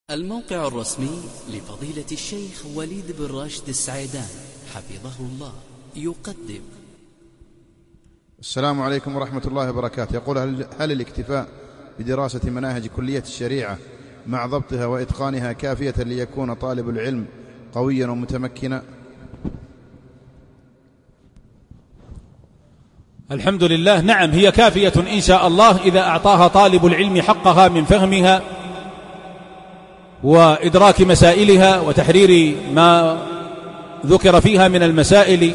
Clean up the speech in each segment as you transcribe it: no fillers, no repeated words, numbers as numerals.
الموقع الرسمي لفضيلة الشيخ وليد بن راشد السعيدان حفظه الله يقدم. السلام عليكم ورحمة الله وبركاته. يقول: هل الاكتفاء بدراسة مناهج كلية الشريعة مع ضبطها وإتقانها كافية ليكون طالب العلم قويا ومتمكنا؟ الحمد لله، نعم، هي كافية إن شاء الله إذا أعطاها طالب العلم حقها من فهمها وإدراك مسائلها وتحرير ما ذكر فيها من المسائل،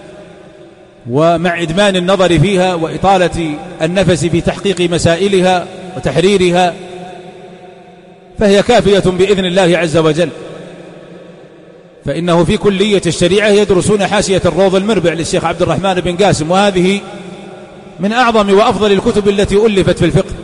ومع إدمان النظر فيها وإطالة النفس في تحقيق مسائلها وتحريرها، فهي كافية بإذن الله عز وجل. فإنه في كلية الشريعة يدرسون حاشية الروض المربع للشيخ عبد الرحمن بن قاسم، وهذه من أعظم وأفضل الكتب التي ألفت في الفقه.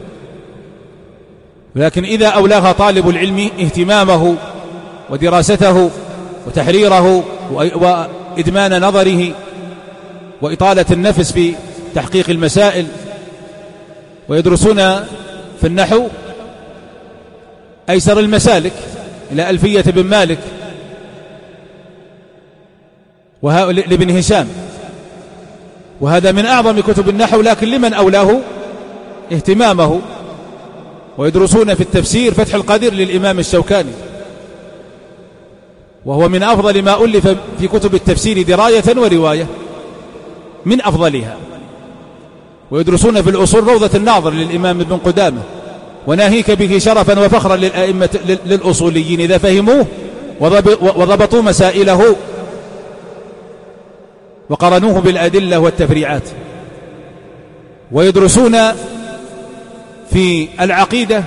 ولكن إذا أولاها طالب العلم اهتمامه ودراسته وتحريره وإدمان نظره وإطالة النفس في تحقيق المسائل، ويدرسون في النحو أيسر المسالك إلى ألفية بن مالك لابن هشام، وهذا من أعظم كتب النحو، لكن لمن أولاه اهتمامه. ويدرسون في التفسير فتح القدير للإمام الشوكاني، وهو من أفضل ما ألف في كتب التفسير دراية ورواية، من أفضلها. ويدرسون في الأصول روضة الناظر للإمام ابن قدامة، وناهيك به شرفا وفخرا للأئمة للأصوليين إذا فهموه وضبطوا مسائله وقرنوه بالأدلة والتفريعات. ويدرسون في العقيدة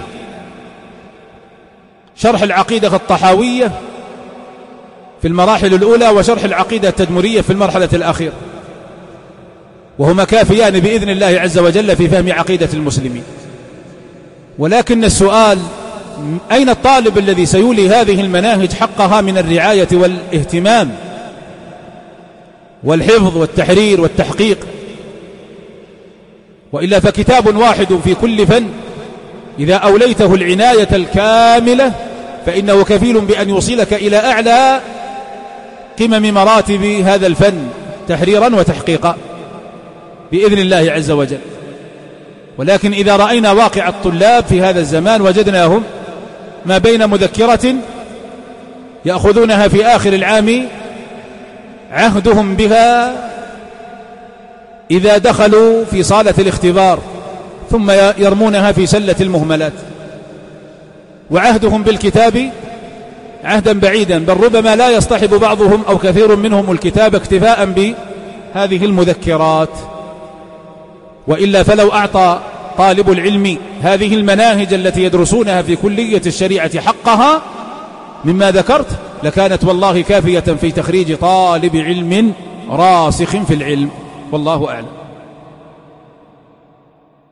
شرح العقيدة الطحاوية في المراحل الأولى، وشرح العقيدة التدمرية في المرحلة الأخيرة، وهما كافيان بإذن الله عز وجل في فهم عقيدة المسلمين. ولكن السؤال: أين الطالب الذي سيولي هذه المناهج حقها من الرعاية والاهتمام والحفظ والتحرير والتحقيق؟ وإلا فكتاب واحد في كل فن إذا أوليته العناية الكاملة فإنه كفيل بأن يوصلك إلى أعلى قمم مراتب هذا الفن تحريرا وتحقيقا بإذن الله عز وجل. ولكن إذا رأينا واقع الطلاب في هذا الزمان وجدناهم ما بين مذكرة يأخذونها في آخر العام عهدهم بها إذا دخلوا في صالة الاختبار، ثم يرمونها في سلة المهملات، وعهدهم بالكتاب عهدا بعيدا، بل ربما لا يصطحب بعضهم أو كثير منهم الكتاب اكتفاء بهذه المذكرات. وإلا فلو أعطى طالب العلم هذه المناهج التي يدرسونها في كلية الشريعة حقها مما ذكرت لكانت والله كافية في تخريج طالب علم راسخ في العلم، والله أعلم.